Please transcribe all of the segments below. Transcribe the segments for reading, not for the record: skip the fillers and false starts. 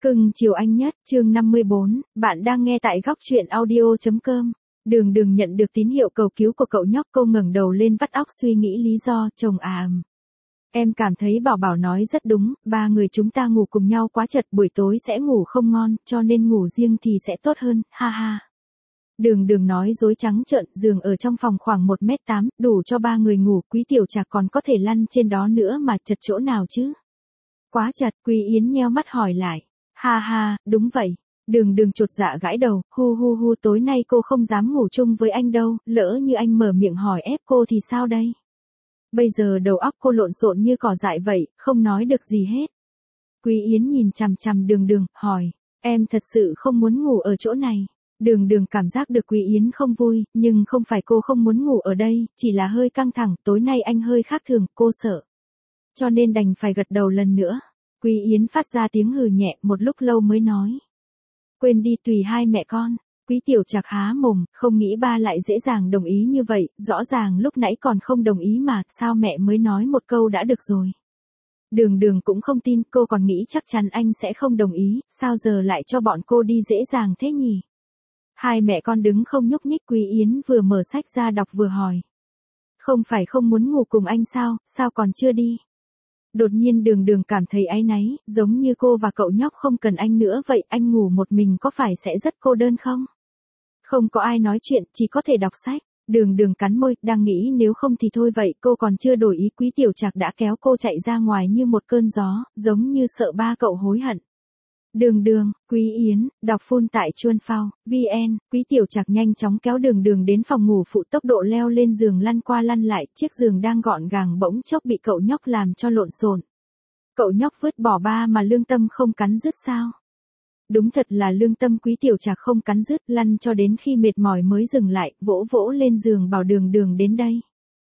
Cưng chiều anh nhất, chương 54, bạn đang nghe tại góc truyện audio.com. Đường Đường nhận được tín hiệu cầu cứu của cậu nhóc, cô ngẩng đầu lên vắt óc suy nghĩ lý do. Chồng à. Em cảm thấy Bảo Bảo nói rất đúng, ba người chúng ta ngủ cùng nhau quá chật, buổi tối sẽ ngủ không ngon, cho nên ngủ riêng thì sẽ tốt hơn, ha ha. Đường Đường nói dối trắng trợn, giường ở trong phòng khoảng 1m8, đủ cho ba người ngủ, Quý Tiểu Trạc còn có thể lăn trên đó nữa mà chật chỗ nào chứ? Quá chật, Quý Yến nheo mắt hỏi lại. Ha ha, đúng vậy. Đường Đường chột dạ gãi đầu, hu, tối nay cô không dám ngủ chung với anh đâu, lỡ như anh mở miệng hỏi ép cô thì sao đây? Bây giờ đầu óc cô lộn xộn như cỏ dại vậy, không nói được gì hết. Quý Yến nhìn chằm chằm Đường Đường, hỏi, em thật sự không muốn ngủ ở chỗ này. Đường Đường cảm giác được Quý Yến không vui, nhưng không phải cô không muốn ngủ ở đây, chỉ là hơi căng thẳng, tối nay anh hơi khác thường, cô sợ. Cho nên đành phải gật đầu lần nữa. Quý Yến phát ra tiếng hừ nhẹ, một lúc lâu mới nói. Quên đi, tùy hai mẹ con. Quý Tiểu Trạc há mồm, không nghĩ ba lại dễ dàng đồng ý như vậy, rõ ràng lúc nãy còn không đồng ý mà, sao mẹ mới nói một câu đã được rồi. Đường Đường cũng không tin, cô còn nghĩ chắc chắn anh sẽ không đồng ý, sao giờ lại cho bọn cô đi dễ dàng thế nhỉ? Hai mẹ con đứng không nhúc nhích, Quý Yến vừa mở sách ra đọc vừa hỏi. Không phải không muốn ngủ cùng anh sao còn chưa đi? Đột nhiên Đường Đường cảm thấy áy náy, giống như cô và cậu nhóc không cần anh nữa vậy, anh ngủ một mình có phải sẽ rất cô đơn không? Không có ai nói chuyện, chỉ có thể đọc sách. Đường Đường cắn môi, đang nghĩ nếu không thì thôi vậy, cô còn chưa đổi ý, Quý Tiểu Trạc đã kéo cô chạy ra ngoài như một cơn gió, giống như sợ ba cậu hối hận. Đường Đường, Quý Yến, đọc phun tại Chuan Phao, VN, Quý Tiểu Trạc nhanh chóng kéo Đường Đường đến phòng ngủ phụ, tốc độ leo lên giường lăn qua lăn lại, chiếc giường đang gọn gàng bỗng chốc bị cậu nhóc làm cho lộn xộn. Cậu nhóc vứt bỏ ba mà lương tâm không cắn rứt sao? Đúng thật là lương tâm, Quý Tiểu Trạc không cắn rứt, lăn cho đến khi mệt mỏi mới dừng lại, vỗ lên giường bảo Đường Đường đến đây.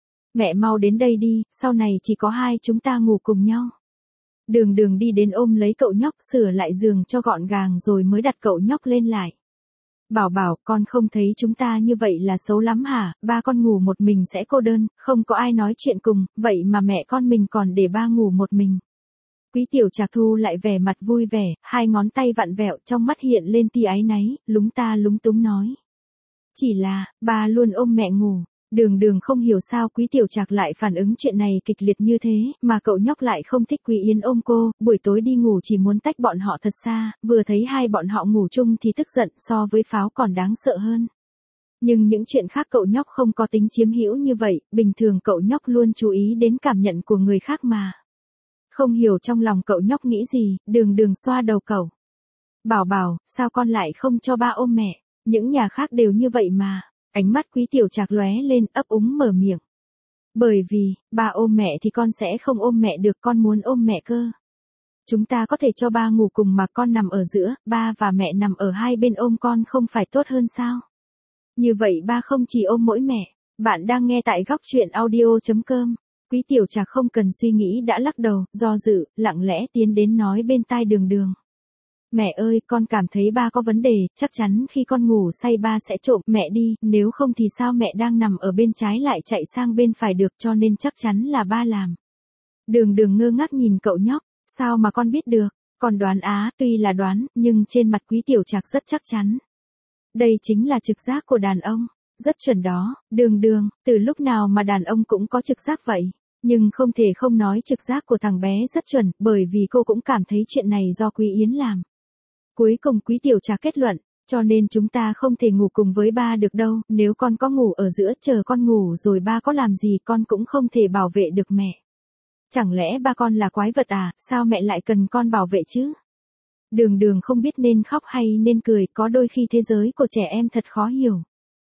Mẹ mau đến đây đi, sau này chỉ có hai chúng ta ngủ cùng nhau. Đường Đường đi đến ôm lấy cậu nhóc, sửa lại giường cho gọn gàng rồi mới đặt cậu nhóc lên lại. Bảo Bảo, con không thấy chúng ta như vậy là xấu lắm hả? Ba con ngủ một mình sẽ cô đơn, không có ai nói chuyện cùng, vậy mà mẹ con mình còn để ba ngủ một mình. Quý Tiểu Trạc thu lại vẻ mặt vui vẻ, hai ngón tay vặn vẹo, trong mắt hiện lên tia áy náy, lúng ta lúng túng nói. Chỉ là, ba luôn ôm mẹ ngủ. Đường Đường không hiểu sao Quý Tiểu Trạc lại phản ứng chuyện này kịch liệt như thế, mà cậu nhóc lại không thích Quý Yến ôm cô, buổi tối đi ngủ chỉ muốn tách bọn họ thật xa, vừa thấy hai bọn họ ngủ chung thì tức giận, so với pháo còn đáng sợ hơn. Nhưng những chuyện khác cậu nhóc không có tính chiếm hữu như vậy, bình thường cậu nhóc luôn chú ý đến cảm nhận của người khác mà. Không hiểu trong lòng cậu nhóc nghĩ gì, Đường Đường xoa đầu cậu. Bảo Bảo, sao con lại không cho ba ôm mẹ, những nhà khác đều như vậy mà. Ánh mắt Quý Tiểu Trạc lóe lên, ấp úng mở miệng. Bởi vì, ba ôm mẹ thì con sẽ không ôm mẹ được, con muốn ôm mẹ cơ. Chúng ta có thể cho ba ngủ cùng mà con nằm ở giữa, ba và mẹ nằm ở hai bên ôm con không phải tốt hơn sao? Như vậy ba không chỉ ôm mỗi mẹ. Bạn đang nghe tại góc truyện audio.com. Quý Tiểu Trạc không cần suy nghĩ đã lắc đầu, do dự, lặng lẽ tiến đến nói bên tai Đường Đường. Mẹ ơi, con cảm thấy ba có vấn đề, chắc chắn khi con ngủ say ba sẽ trộm mẹ đi, nếu không thì sao mẹ đang nằm ở bên trái lại chạy sang bên phải được, cho nên chắc chắn là ba làm. Đường Đường ngơ ngác nhìn cậu nhóc, sao mà con biết được, con đoán tuy là đoán, nhưng trên mặt Quý Tiểu Trạc rất chắc chắn. Đây chính là trực giác của đàn ông, rất chuẩn đó, Đường Đường, từ lúc nào mà đàn ông cũng có trực giác vậy? Nhưng không thể không nói trực giác của thằng bé rất chuẩn, bởi vì cô cũng cảm thấy chuyện này do Quý Yến làm. Cuối cùng Quý Tiểu Trạc kết luận, cho nên chúng ta không thể ngủ cùng với ba được đâu, nếu con có ngủ ở giữa chờ con ngủ rồi ba có làm gì con cũng không thể bảo vệ được mẹ. Chẳng lẽ ba con là quái vật à, sao mẹ lại cần con bảo vệ chứ? Đường Đường không biết nên khóc hay nên cười, có đôi khi thế giới của trẻ em thật khó hiểu.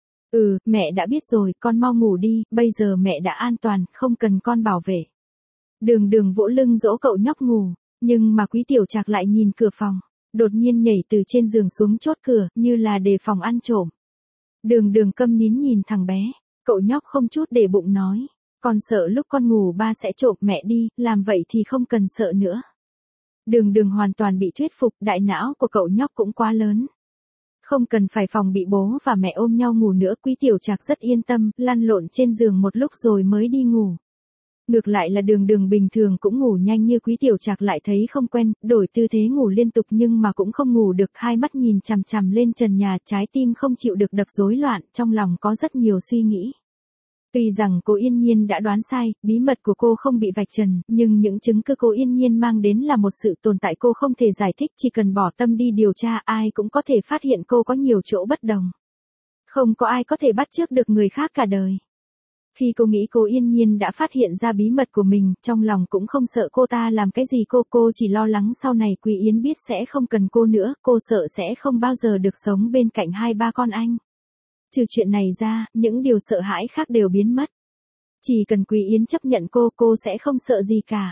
Mẹ đã biết rồi, con mau ngủ đi, bây giờ mẹ đã an toàn, không cần con bảo vệ. Đường Đường vỗ lưng dỗ cậu nhóc ngủ, nhưng mà Quý Tiểu Trạc lại nhìn cửa phòng. Đột nhiên nhảy từ trên giường xuống chốt cửa, như là đề phòng ăn trộm. Đường Đường câm nín nhìn thằng bé, cậu nhóc không chút để bụng nói, con sợ lúc con ngủ ba sẽ trộm mẹ đi, làm vậy thì không cần sợ nữa. Đường Đường hoàn toàn bị thuyết phục, đại não của cậu nhóc cũng quá lớn. Không cần phải phòng bị bố và mẹ ôm nhau ngủ nữa, Quý Tiểu Trạc rất yên tâm, lăn lộn trên giường một lúc rồi mới đi ngủ. Ngược lại là đường đường bình thường cũng ngủ nhanh như Quý Tiểu Trạc lại thấy không quen, đổi tư thế ngủ liên tục nhưng mà cũng không ngủ được, hai mắt nhìn chằm chằm lên trần nhà, trái tim không chịu được đập rối loạn, trong lòng có rất nhiều suy nghĩ. Tuy rằng cô Yên Nhiên đã đoán sai, bí mật của cô không bị vạch trần, nhưng những chứng cứ cô Yên Nhiên mang đến là một sự tồn tại cô không thể giải thích, chỉ cần bỏ tâm đi điều tra ai cũng có thể phát hiện cô có nhiều chỗ bất đồng. Không có ai có thể bắt chước được người khác cả đời. Khi cô nghĩ cô Yên Nhiên đã phát hiện ra bí mật của mình, trong lòng cũng không sợ cô ta làm cái gì, cô chỉ lo lắng sau này Quý Yến biết sẽ không cần cô nữa, cô sợ sẽ không bao giờ được sống bên cạnh hai ba con anh. Trừ chuyện này ra, những điều sợ hãi khác đều biến mất. Chỉ cần Quý Yến chấp nhận cô sẽ không sợ gì cả.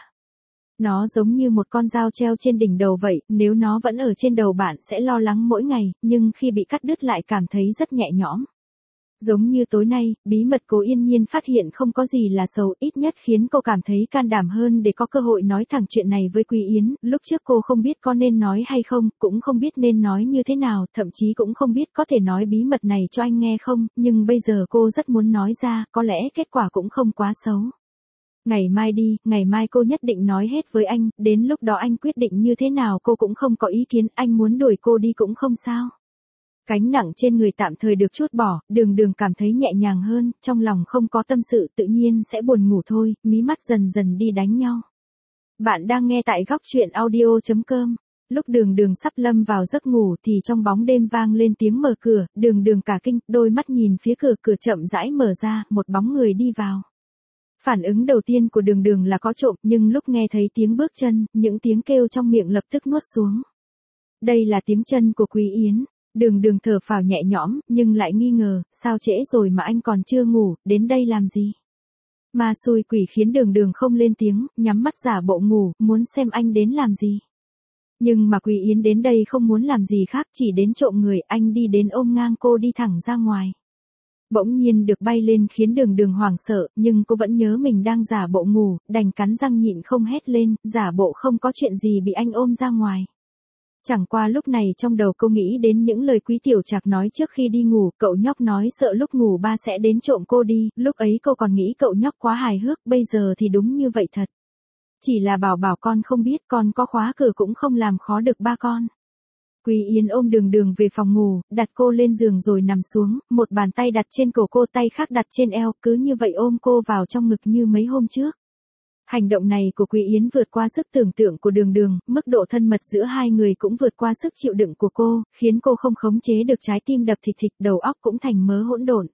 Nó giống như một con dao treo trên đỉnh đầu vậy, nếu nó vẫn ở trên đầu bạn sẽ lo lắng mỗi ngày, nhưng khi bị cắt đứt lại cảm thấy rất nhẹ nhõm. Giống như tối nay, bí mật cô Yên Nhiên phát hiện không có gì là xấu, ít nhất khiến cô cảm thấy can đảm hơn để có cơ hội nói thẳng chuyện này với Quý Yến. Lúc trước cô không biết có nên nói hay không, cũng không biết nên nói như thế nào, thậm chí cũng không biết có thể nói bí mật này cho anh nghe không, nhưng bây giờ cô rất muốn nói ra, có lẽ kết quả cũng không quá xấu. Ngày mai đi, ngày mai cô nhất định nói hết với anh, đến lúc đó anh quyết định như thế nào cô cũng không có ý kiến, anh muốn đuổi cô đi cũng không sao. Gánh nặng trên người tạm thời được trút bỏ, đường đường cảm thấy nhẹ nhàng hơn, trong lòng không có tâm sự tự nhiên sẽ buồn ngủ thôi, mí mắt dần dần đi đánh nhau. Bạn đang nghe tại góc chuyện audio.com. Lúc đường đường sắp lâm vào giấc ngủ thì trong bóng đêm vang lên tiếng mở cửa, đường đường cả kinh, đôi mắt nhìn phía cửa, cửa chậm rãi mở ra, một bóng người đi vào. Phản ứng đầu tiên của đường đường là có trộm, nhưng lúc nghe thấy tiếng bước chân, những tiếng kêu trong miệng lập tức nuốt xuống. Đây là tiếng chân của Quý Yến. Đường đường thở phào nhẹ nhõm, nhưng lại nghi ngờ, sao trễ rồi mà anh còn chưa ngủ, đến đây làm gì? Ma xui quỷ khiến đường đường không lên tiếng, nhắm mắt giả bộ ngủ, muốn xem anh đến làm gì. Nhưng mà Quý Yến đến đây không muốn làm gì khác, chỉ đến trộm người, anh đi đến ôm ngang cô đi thẳng ra ngoài. Bỗng nhiên được bay lên khiến đường đường hoảng sợ, nhưng cô vẫn nhớ mình đang giả bộ ngủ, đành cắn răng nhịn không hét lên, giả bộ không có chuyện gì bị anh ôm ra ngoài. Chẳng qua lúc này trong đầu cô nghĩ đến những lời Quý Tiểu Trạc nói trước khi đi ngủ, cậu nhóc nói sợ lúc ngủ ba sẽ đến trộm cô đi, lúc ấy cô còn nghĩ cậu nhóc quá hài hước, bây giờ thì đúng như vậy thật. Chỉ là bảo con không biết, con có khóa cửa cũng không làm khó được ba con. Quý Yến ôm đường đường về phòng ngủ, đặt cô lên giường rồi nằm xuống, một bàn tay đặt trên cổ cô, tay khác đặt trên eo, cứ như vậy ôm cô vào trong ngực như mấy hôm trước. Hành động này của Quý Yến vượt qua sức tưởng tượng của đường đường, mức độ thân mật giữa hai người cũng vượt qua sức chịu đựng của cô, khiến cô không khống chế được trái tim đập thịch thịch, đầu óc cũng thành mớ hỗn độn.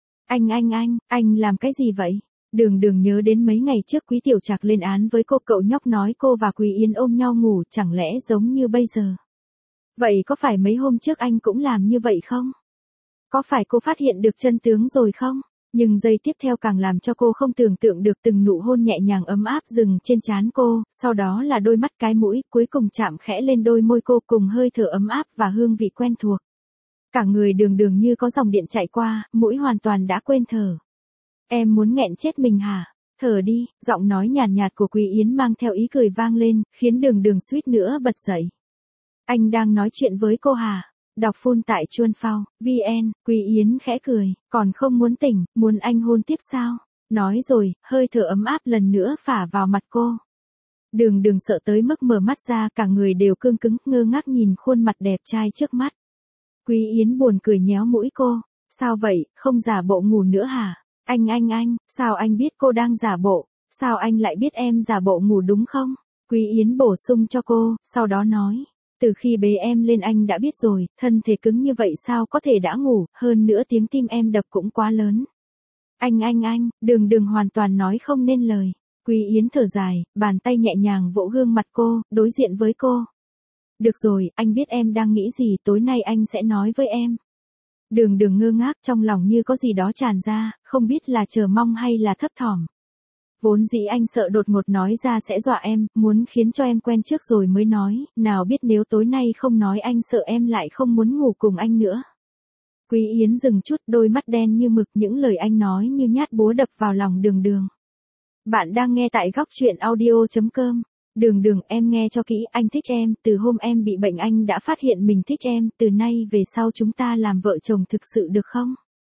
Anh làm cái gì vậy? Đường đường nhớ đến mấy ngày trước Quý Tiểu Trạc lên án với cô, cậu nhóc nói cô và Quý Yến ôm nhau ngủ, chẳng lẽ giống như bây giờ? Vậy có phải mấy hôm trước anh cũng làm như vậy không? Có phải cô phát hiện được chân tướng rồi không? Nhưng giây tiếp theo càng làm cho cô không tưởng tượng được, từng nụ hôn nhẹ nhàng ấm áp dừng trên trán cô, sau đó là đôi mắt, cái mũi, cuối cùng chạm khẽ lên đôi môi cô cùng hơi thở ấm áp và hương vị quen thuộc. Cả người đường đường như có dòng điện chạy qua, mũi hoàn toàn đã quên thở. Em muốn nghẹn chết mình hả? Thở đi, giọng nói nhàn nhạt của Quý Yến mang theo ý cười vang lên, khiến đường đường suýt nữa bật dậy. Anh đang nói chuyện với cô hả? Đọc phun tại chuan phao, VN, Quý Yến khẽ cười, còn không muốn tỉnh, muốn anh hôn tiếp sao? Nói rồi, hơi thở ấm áp lần nữa phả vào mặt cô. Đường đường sợ tới mức mở mắt ra, cả người đều cương cứng, ngơ ngác nhìn khuôn mặt đẹp trai trước mắt. Quý Yến buồn cười nhéo mũi cô, sao vậy, không giả bộ ngủ nữa hả? Anh, sao anh biết cô đang giả bộ? Sao anh lại biết em giả bộ ngủ đúng không? Quý Yến bổ sung cho cô, sau đó nói. Từ khi bế em lên anh đã biết rồi, thân thể cứng như vậy sao có thể đã ngủ, hơn nữa tiếng tim em đập cũng quá lớn. Anh, đường đường hoàn toàn nói không nên lời. Quý Yến thở dài, bàn tay nhẹ nhàng vỗ gương mặt cô, đối diện với cô. Được rồi, anh biết em đang nghĩ gì, tối nay anh sẽ nói với em. Đường đường ngơ ngác, trong lòng như có gì đó tràn ra, không biết là chờ mong hay là thấp thỏm. Vốn dĩ anh sợ đột ngột nói ra sẽ dọa em, muốn khiến cho em quen trước rồi mới nói, nào biết nếu tối nay không nói anh sợ em lại không muốn ngủ cùng anh nữa. Quý Yến dừng chút, đôi mắt đen như mực, những lời anh nói như nhát búa đập vào lòng đường đường. Bạn đang nghe tại góc chuyện audio.com. Đường đường, em nghe cho kỹ, anh thích em, từ hôm em bị bệnh anh đã phát hiện mình thích em, từ nay về sau chúng ta làm vợ chồng thực sự được không?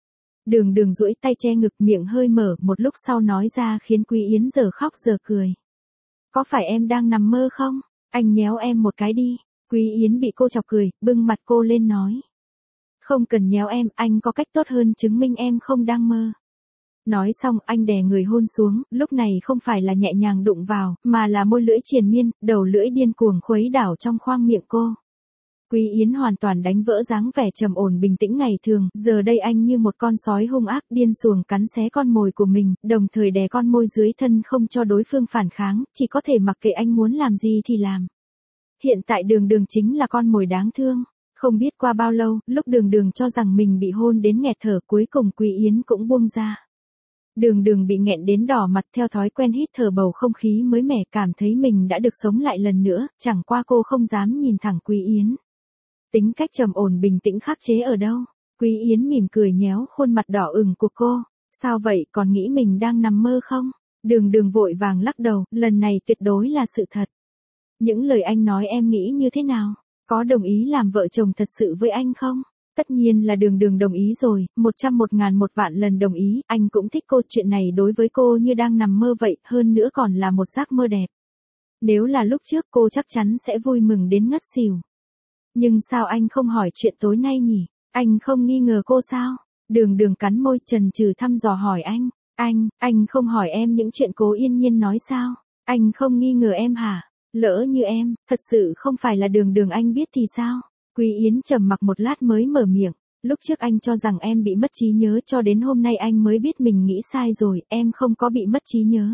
Đường đường duỗi tay che ngực, miệng hơi mở, một lúc sau nói ra khiến Quý Yến giờ khóc giờ cười. Có phải em đang nằm mơ không? Anh nhéo em một cái đi. Quý Yến bị cô chọc cười, bưng mặt cô lên nói. Không cần nhéo em, anh có cách tốt hơn chứng minh em không đang mơ. Nói xong anh đè người hôn xuống, lúc này không phải là nhẹ nhàng đụng vào, mà là môi lưỡi triền miên, đầu lưỡi điên cuồng khuấy đảo trong khoang miệng cô. Quý Yến hoàn toàn đánh vỡ dáng vẻ trầm ổn bình tĩnh ngày thường, giờ đây anh như một con sói hung ác điên cuồng cắn xé con mồi của mình, đồng thời đè con môi dưới thân không cho đối phương phản kháng, chỉ có thể mặc kệ anh muốn làm gì thì làm. Hiện tại đường đường chính là con mồi đáng thương. Không biết qua bao lâu, lúc đường đường cho rằng mình bị hôn đến nghẹt thở, cuối cùng Quý Yến cũng buông ra. Đường đường bị nghẹn đến đỏ mặt, theo thói quen hít thở bầu không khí mới mẻ, cảm thấy mình đã được sống lại lần nữa, chẳng qua cô không dám nhìn thẳng Quý Yến. Tính cách trầm ổn bình tĩnh khắc chế ở đâu? Quý Yến mỉm cười nhéo khuôn mặt đỏ ửng của cô. Sao vậy, còn nghĩ mình đang nằm mơ không? Đường đường vội vàng lắc đầu, lần này tuyệt đối là sự thật. Những lời anh nói em nghĩ như thế nào? Có đồng ý làm vợ chồng thật sự với anh không? Tất nhiên là đường đường đồng ý rồi, 100.000.000 lần đồng ý, anh cũng thích cô, chuyện này đối với cô như đang nằm mơ vậy, hơn nữa còn là một giấc mơ đẹp. Nếu là lúc trước cô chắc chắn sẽ vui mừng đến ngất xỉu. Nhưng sao anh không hỏi chuyện tối nay nhỉ? Anh không nghi ngờ cô sao? Đường đường cắn môi chần chừ thăm dò hỏi anh. Anh không hỏi em những chuyện Cố Yên Nhiên nói sao? Anh không nghi ngờ em hả? Lỡ như em, thật sự không phải là đường đường anh biết thì sao? Quý Yến trầm mặc một lát mới mở miệng. Lúc trước anh cho rằng em bị mất trí nhớ, cho đến hôm nay anh mới biết mình nghĩ sai rồi, em không có bị mất trí nhớ.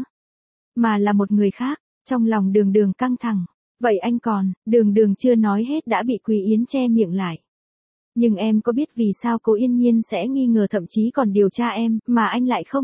Mà là một người khác. Trong lòng đường đường căng thẳng. Vậy anh còn, đường đường chưa nói hết đã bị Quý Yến che miệng lại. Nhưng em có biết vì sao Cố Yên Nhiên sẽ nghi ngờ, thậm chí còn điều tra em, mà anh lại không?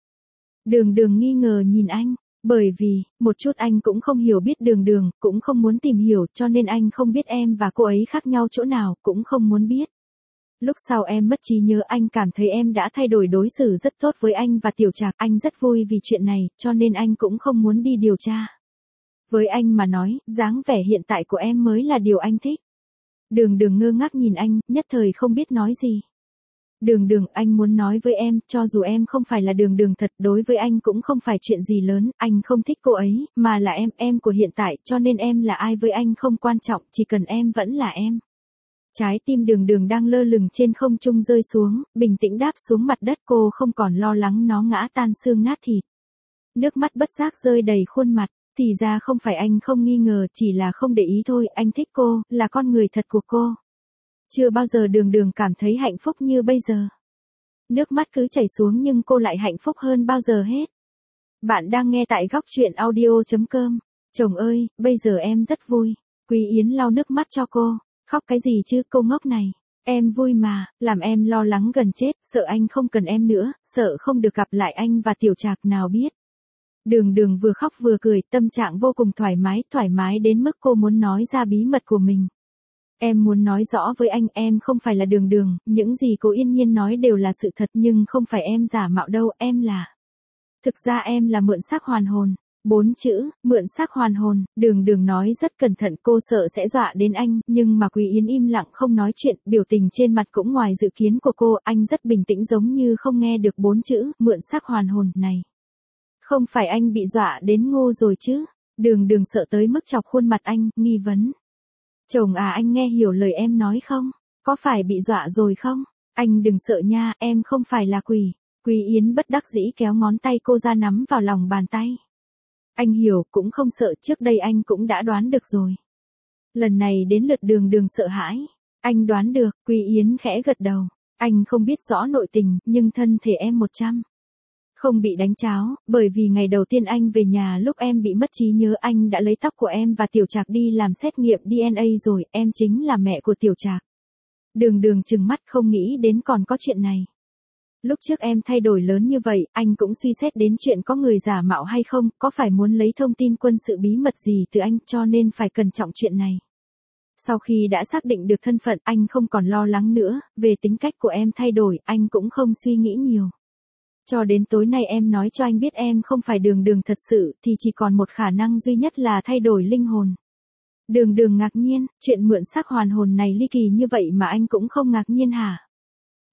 Đường đường nghi ngờ nhìn anh. Bởi vì, một chút anh cũng không hiểu biết đường đường, cũng không muốn tìm hiểu, cho nên anh không biết em và cô ấy khác nhau chỗ nào, cũng không muốn biết. Lúc sau em mất trí nhớ, anh cảm thấy em đã thay đổi đối xử rất tốt với anh và Tiểu Trạc, anh rất vui vì chuyện này, cho nên anh cũng không muốn đi điều tra. Với anh mà nói, dáng vẻ hiện tại của em mới là điều anh thích. Đường đường ngơ ngác nhìn anh, nhất thời không biết nói gì. Đường đường, anh muốn nói với em, cho dù em không phải là đường đường thật, đối với anh cũng không phải chuyện gì lớn, anh không thích cô ấy, mà là em của hiện tại, cho nên em là ai với anh không quan trọng, chỉ cần em vẫn là em. Trái tim đường đường đang lơ lửng trên không trung rơi xuống, bình tĩnh đáp xuống mặt đất, cô không còn lo lắng nó ngã tan xương nát thịt. Nước mắt bất giác rơi đầy khuôn mặt, thì ra không phải anh không nghi ngờ, chỉ là không để ý thôi, anh thích cô, là con người thật của cô. Chưa bao giờ đường đường cảm thấy hạnh phúc như bây giờ. Nước mắt cứ chảy xuống nhưng cô lại hạnh phúc hơn bao giờ hết. Bạn đang nghe tại góc truyện audio.com. Chồng ơi, bây giờ em rất vui. Quý Yến lau nước mắt cho cô. Khóc cái gì chứ, cô ngốc này. Em vui mà, làm em lo lắng gần chết, sợ anh không cần em nữa, sợ không được gặp lại anh và Tiểu Trạc nào biết. Đường đường vừa khóc vừa cười, tâm trạng vô cùng thoải mái đến mức cô muốn nói ra bí mật của mình. Em muốn nói rõ với anh, em không phải là đường đường, những gì Cố Yên Nhiên nói đều là sự thật, nhưng không phải em giả mạo đâu, em là. Thực ra em là mượn xác hoàn hồn. 4 chữ, mượn xác hoàn hồn, đường đường nói rất cẩn thận, cô sợ sẽ dọa đến anh, nhưng mà Quý Yến im lặng không nói chuyện, biểu tình trên mặt cũng ngoài dự kiến của cô, anh rất bình tĩnh giống như không nghe được 4 chữ, mượn xác hoàn hồn này. Không phải anh bị dọa đến ngu rồi chứ? Đường đường sợ tới mức chọc khuôn mặt anh, nghi vấn. Chồng à, anh nghe hiểu lời em nói không? Có phải bị dọa rồi không? Anh đừng sợ nha, em không phải là quỷ. Quý Yến bất đắc dĩ kéo ngón tay cô ra nắm vào lòng bàn tay. Anh hiểu, cũng không sợ, trước đây anh cũng đã đoán được rồi. Lần này đến lượt đường đường sợ hãi. Anh đoán được, Quý Yến khẽ gật đầu. Anh không biết rõ nội tình, nhưng thân thể em 100. Không bị đánh cháo, bởi vì ngày đầu tiên anh về nhà lúc em bị mất trí nhớ, anh đã lấy tóc của em và Tiểu Trạc đi làm xét nghiệm DNA rồi, em chính là mẹ của Tiểu Trạc. Đường đường trừng mắt không nghĩ đến còn có chuyện này. Lúc trước em thay đổi lớn như vậy, anh cũng suy xét đến chuyện có người giả mạo hay không, có phải muốn lấy thông tin quân sự bí mật gì từ anh, cho nên phải cẩn trọng chuyện này. Sau khi đã xác định được thân phận, anh không còn lo lắng nữa, về tính cách của em thay đổi, anh cũng không suy nghĩ nhiều. Cho đến tối nay em nói cho anh biết em không phải đường đường thật sự, thì chỉ còn một khả năng duy nhất là thay đổi linh hồn. Đường đường ngạc nhiên, chuyện mượn xác hoàn hồn này ly kỳ như vậy mà anh cũng không ngạc nhiên hả?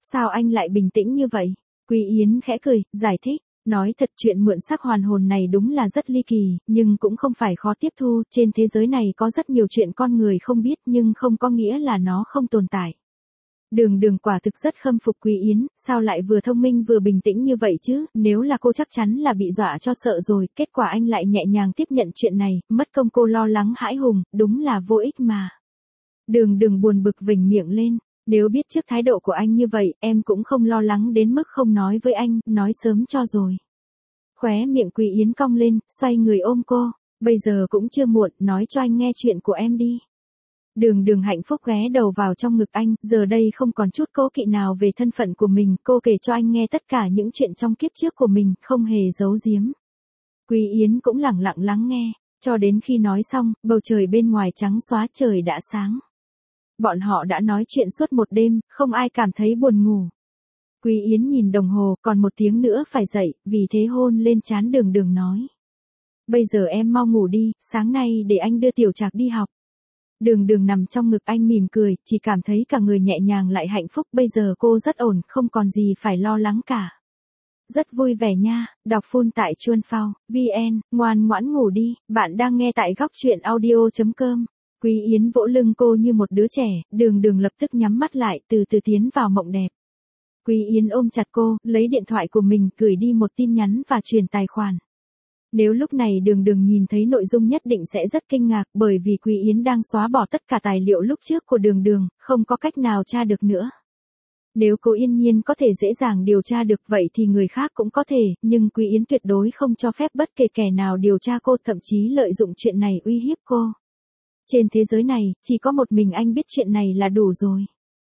Sao anh lại bình tĩnh như vậy? Quý Yến khẽ cười, giải thích. Nói thật chuyện mượn xác hoàn hồn này đúng là rất ly kỳ, nhưng cũng không phải khó tiếp thu, trên thế giới này có rất nhiều chuyện con người không biết nhưng không có nghĩa là nó không tồn tại. Đường Đường quả thực rất khâm phục Quý Yến, sao lại vừa thông minh vừa bình tĩnh như vậy chứ, nếu là cô chắc chắn là bị dọa cho sợ rồi, kết quả anh lại nhẹ nhàng tiếp nhận chuyện này, mất công cô lo lắng hãi hùng, đúng là vô ích mà. Đường Đường buồn bực vểnh miệng lên. Nếu biết trước thái độ của anh như vậy, em cũng không lo lắng đến mức không nói với anh, nói sớm cho rồi. Khóe miệng Quý Yến cong lên, xoay người ôm cô. Bây giờ cũng chưa muộn, nói cho anh nghe chuyện của em đi. Đường Đường hạnh phúc ghé đầu vào trong ngực anh, giờ đây không còn chút cố kỵ nào về thân phận của mình, cô kể cho anh nghe tất cả những chuyện trong kiếp trước của mình, không hề giấu giếm. Quý Yến cũng lẳng lặng lắng nghe, cho đến khi nói xong, bầu trời bên ngoài trắng xóa, trời đã sáng. Bọn họ đã nói chuyện suốt một đêm, không ai cảm thấy buồn ngủ. Quý Yến nhìn đồng hồ, còn 1 tiếng nữa phải dậy, vì thế hôn lên trán Đường Đường nói. Bây giờ em mau ngủ đi, sáng nay để anh đưa Tiểu Trạc đi học. Đường Đường nằm trong ngực anh mỉm cười, chỉ cảm thấy cả người nhẹ nhàng lại hạnh phúc, bây giờ cô rất ổn, không còn gì phải lo lắng cả. Rất vui vẻ nha, đọc full tại Chuan Phao, VN, ngoan ngoãn ngủ đi, bạn đang nghe tại góc truyện audio.com. Quý Yến vỗ lưng cô như một đứa trẻ, Đường Đường lập tức nhắm mắt lại, từ từ tiến vào mộng đẹp. Quý Yến ôm chặt cô, lấy điện thoại của mình, gửi đi một tin nhắn và truyền tài khoản. Nếu lúc này Đường Đường nhìn thấy nội dung nhất định sẽ rất kinh ngạc, bởi vì Quý Yến đang xóa bỏ tất cả tài liệu lúc trước của Đường Đường, không có cách nào tra được nữa. Nếu cô Yên Nhiên có thể dễ dàng điều tra được vậy thì người khác cũng có thể, nhưng Quý Yến tuyệt đối không cho phép bất kể kẻ nào điều tra cô, thậm chí lợi dụng chuyện này uy hiếp cô. Trên thế giới này, chỉ có một mình anh biết chuyện này là đủ rồi.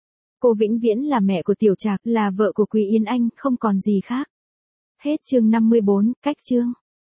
Cô vĩnh viễn là mẹ của Tiểu Trạc, là vợ của Quý Yến Anh, không còn gì khác. Hết chương 54, cách chương.